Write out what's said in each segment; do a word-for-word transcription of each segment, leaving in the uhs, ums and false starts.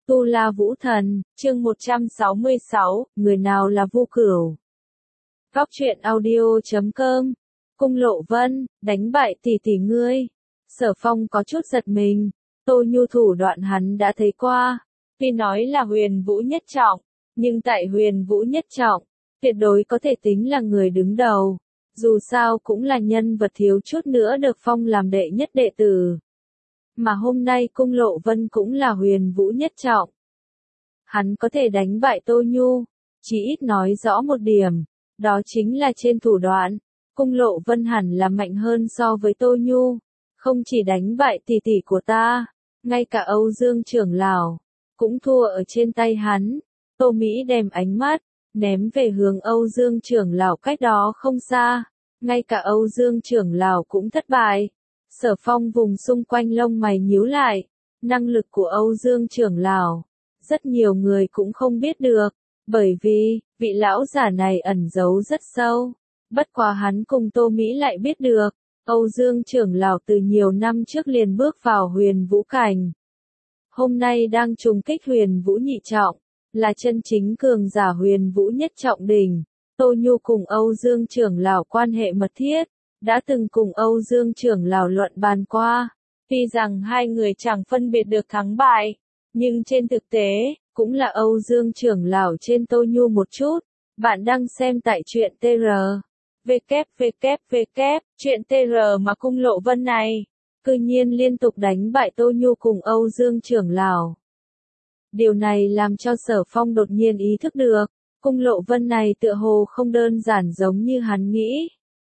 Tu La Vũ Thần, chương một trăm sáu mươi sáu, người nào là Vu Cửu? Góc truyện audio chấm com. Cung Lộ Vân, đánh bại tỷ tỷ ngươi. Sở Phong có chút giật mình, Tô Nhu thủ đoạn hắn đã thấy qua. Tuy nói là Huyền Vũ nhất trọng, nhưng tại Huyền Vũ nhất trọng, tuyệt đối có thể tính là người đứng đầu. Dù sao cũng là nhân vật thiếu chút nữa được phong làm đệ nhất đệ tử. Mà hôm nay Cung Lộ Vân cũng là Huyền Vũ nhất trọng. Hắn có thể đánh bại Tô Nhu, chỉ ít nói rõ một điểm, đó chính là trên thủ đoạn, Cung Lộ Vân hẳn là mạnh hơn so với Tô Nhu, không chỉ đánh bại tỷ tỷ của ta, ngay cả Âu Dương trưởng lão cũng thua ở trên tay hắn. Tô Mỹ đem ánh mắt ném về hướng Âu Dương trưởng lão cách đó không xa, ngay cả Âu Dương trưởng lão cũng thất bại. Sở Phong vùng xung quanh lông mày nhíu lại, năng lực của Âu Dương trưởng lão, rất nhiều người cũng không biết được, bởi vì, vị lão giả này ẩn giấu rất sâu. Bất quá hắn cùng Tô Mỹ lại biết được, Âu Dương trưởng lão từ nhiều năm trước liền bước vào Huyền Vũ cảnh. Hôm nay đang trùng kích Huyền Vũ nhị trọng, là chân chính cường giả Huyền Vũ nhất trọng đỉnh. Tô Nhu cùng Âu Dương trưởng lão quan hệ mật thiết, đã từng cùng Âu Dương trưởng lão luận bàn qua. Tuy rằng hai người chẳng phân biệt được thắng bại, nhưng trên thực tế, cũng là Âu Dương trưởng lão trên Tô Nhu một chút. Bạn đang xem tại truyện tê rờ. vê kép vê kép vê kép, truyện tê rờ mà Cung Lộ Vân này, cư nhiên liên tục đánh bại Tô Nhu cùng Âu Dương trưởng lão. Điều này làm cho Sở Phong đột nhiên ý thức được, Cung Lộ Vân này tựa hồ không đơn giản giống như hắn nghĩ.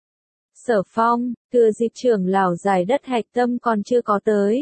Sở Phong, thừa dịp trưởng lão giải đất hạch tâm còn chưa có tới.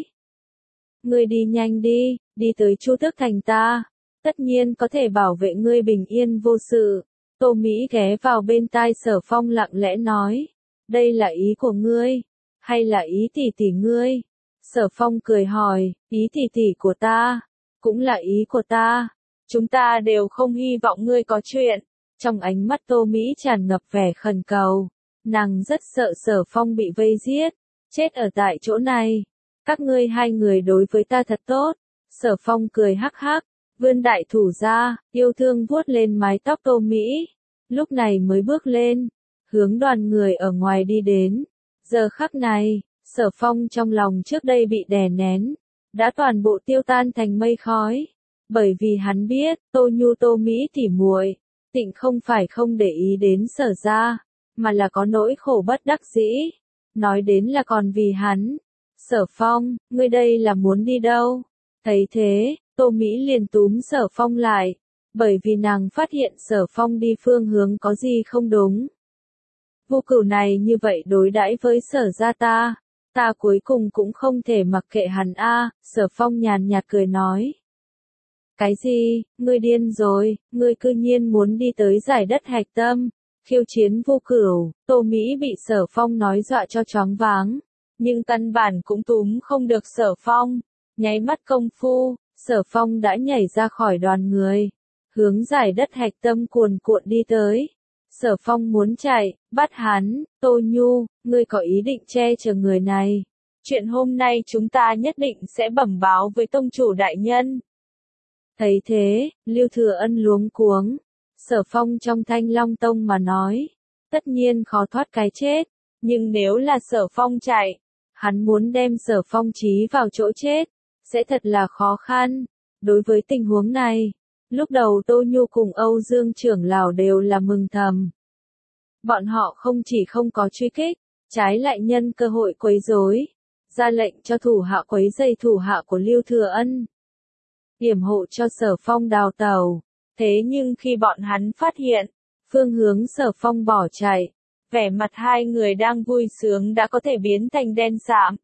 Ngươi đi nhanh đi, đi tới Chu Tước Thành ta, tất nhiên có thể bảo vệ ngươi bình yên vô sự. Tô Mỹ ghé vào bên tai Sở Phong lặng lẽ nói, đây là ý của ngươi, hay là ý tỷ tỷ ngươi? Sở Phong cười hỏi, ý tỷ tỷ của ta, cũng là ý của ta, chúng ta đều không hy vọng ngươi có chuyện. Trong ánh mắt Tô Mỹ tràn ngập vẻ khẩn cầu, nàng rất sợ Sở Phong bị vây giết, chết ở tại chỗ này. Các ngươi hai người đối với ta thật tốt. Sở Phong cười hắc hắc, vươn đại thủ ra, yêu thương vuốt lên mái tóc Tô Mỹ. Lúc này mới bước lên, hướng đoàn người ở ngoài đi đến. Giờ khắc này, Sở Phong trong lòng trước đây bị đè nén, đã toàn bộ tiêu tan thành mây khói. Bởi vì hắn biết, Tô Nhu Tô Mỹ tỉ muội, tịnh không phải không để ý đến Sở gia, mà là có nỗi khổ bất đắc dĩ. Nói đến là còn vì hắn. Sở Phong, ngươi đây là muốn đi đâu? Thấy thế, Tô Mỹ liền túm Sở Phong lại, bởi vì nàng phát hiện Sở Phong đi phương hướng có gì không đúng. Vu Cửu này như vậy đối đãi với Sở gia ta, ta cuối cùng cũng không thể mặc kệ hắn a. Sở Phong nhàn nhạt cười nói. Cái gì, ngươi điên rồi, ngươi cư nhiên muốn đi tới giải đất hạch tâm, khiêu chiến Vu Cửu. Tô Mỹ bị Sở Phong nói dọa cho choáng váng, nhưng căn bản cũng túm không được Sở Phong. Nháy mắt công phu, Sở Phong đã nhảy ra khỏi đoàn người, hướng giải đất hạch tâm cuồn cuộn đi tới. Sở Phong muốn chạy, bắt hắn. Tô Nhu, ngươi có ý định che chở người này. Chuyện hôm nay chúng ta nhất định sẽ bẩm báo với tông chủ đại nhân. Thấy thế, Lưu Thừa Ân luống cuống. Sở Phong trong Thanh Long Tông mà nói, tất nhiên khó thoát cái chết, nhưng nếu là Sở Phong chạy, hắn muốn đem Sở Phong trí vào chỗ chết, sẽ thật là khó khăn. Đối với tình huống này, lúc đầu Tô Nhu cùng Âu Dương trưởng lão đều là mừng thầm. Bọn họ không chỉ không có truy kích, trái lại nhân cơ hội quấy rối, ra lệnh cho thủ hạ quấy dây thủ hạ của Lưu Thừa Ân, yểm hộ cho Sở Phong đào tẩu. Thế nhưng khi bọn hắn phát hiện phương hướng Sở Phong bỏ chạy, vẻ mặt hai người đang vui sướng đã có thể biến thành đen sạm.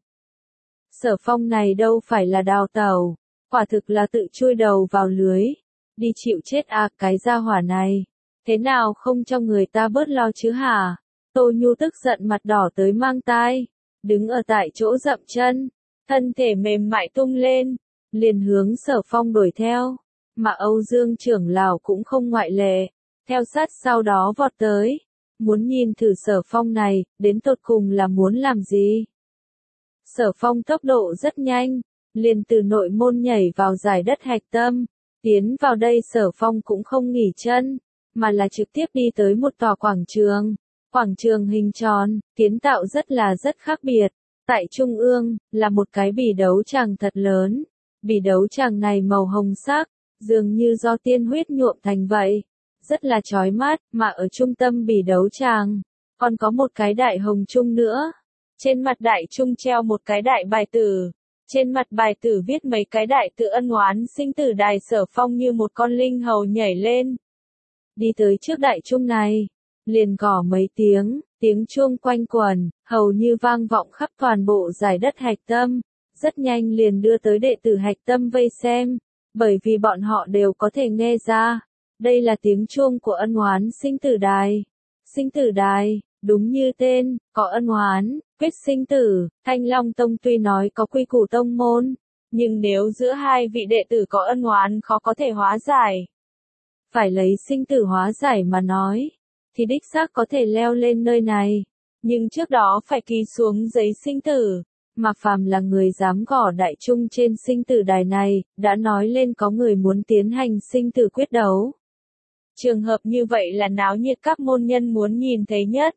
Sở Phong này đâu phải là đào tẩu, quả thực là tự chui đầu vào lưới, đi chịu chết à. Cái gia hỏa này, thế nào không cho người ta bớt lo chứ hả? Tô Nhu tức giận mặt đỏ tới mang tai, đứng ở tại chỗ dậm chân, thân thể mềm mại tung lên, liền hướng Sở Phong đuổi theo. Mà Âu Dương trưởng lão cũng không ngoại lệ, theo sát sau đó vọt tới, muốn nhìn thử Sở Phong này, đến tột cùng là muốn làm gì. Sở Phong tốc độ rất nhanh, liền từ nội môn nhảy vào giải đất hạch tâm. Tiến vào đây Sở Phong cũng không nghỉ chân, mà là trực tiếp đi tới một tòa quảng trường. Quảng trường hình tròn, kiến tạo rất là rất khác biệt. Tại trung ương, là một cái bỉ đấu tràng thật lớn. Bỉ đấu tràng này màu hồng sắc, dường như do tiên huyết nhuộm thành vậy. Rất là chói mắt, mà ở trung tâm bỉ đấu tràng, còn có một cái đại hồng chung nữa. Trên mặt đại chung treo một cái đại bài tử. Trên mặt bài tử viết mấy cái đại tự ân oán sinh tử đài. Sở Phong như một con linh hầu nhảy lên. Đi tới trước đại chung này, liền gõ mấy tiếng, tiếng chuông quanh quẩn, hầu như vang vọng khắp toàn bộ giải đất hạch tâm. Rất nhanh liền đưa tới đệ tử hạch tâm vây xem, bởi vì bọn họ đều có thể nghe ra. Đây là tiếng chuông của ân oán sinh tử đài. Sinh tử đài, đúng như tên, có ân oán, quyết sinh tử. Thanh Long Tông tuy nói có quy củ tông môn, nhưng nếu giữa hai vị đệ tử có ân oán khó có thể hóa giải. Phải lấy sinh tử hóa giải mà nói, thì đích xác có thể leo lên nơi này. Nhưng trước đó phải ký xuống giấy sinh tử, mà phàm là người dám gõ đại chung trên sinh tử đài này, đã nói lên có người muốn tiến hành sinh tử quyết đấu. Trường hợp như vậy là náo nhiệt các môn nhân muốn nhìn thấy nhất.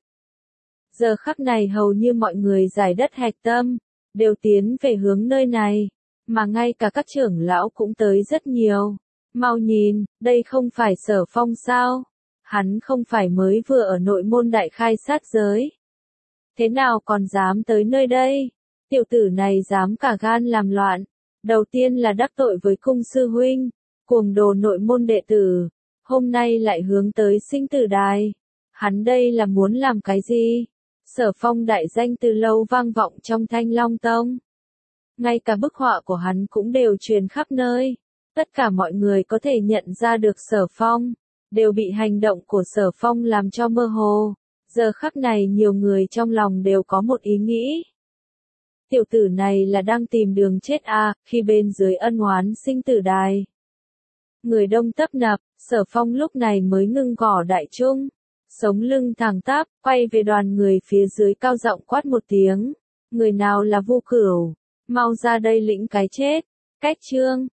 Giờ khắc này hầu như mọi người giải đất hạch tâm, đều tiến về hướng nơi này, mà ngay cả các trưởng lão cũng tới rất nhiều. Mau nhìn, đây không phải Sở Phong sao? Hắn không phải mới vừa ở nội môn đại khai sát giới. Thế nào còn dám tới nơi đây? Tiểu tử này dám cả gan làm loạn. Đầu tiên là đắc tội với cung sư huynh, cuồng đồ nội môn đệ tử. Hôm nay lại hướng tới sinh tử đài. Hắn đây là muốn làm cái gì? Sở Phong đại danh từ lâu vang vọng trong Thanh Long Tông. Ngay cả bức họa của hắn cũng đều truyền khắp nơi. Tất cả mọi người có thể nhận ra được Sở Phong, đều bị hành động của Sở Phong làm cho mơ hồ. Giờ khắc này nhiều người trong lòng đều có một ý nghĩ. Tiểu tử này là đang tìm đường chết à, khi bên dưới ân oán sinh tử đài. Người đông tấp nập, Sở Phong lúc này mới ngưng gõ đại chung. Sống lưng thẳng tắp, quay về đoàn người phía dưới cao giọng quát một tiếng. Người nào là Vu Cửu? Mau ra đây lĩnh cái chết. Cách chương.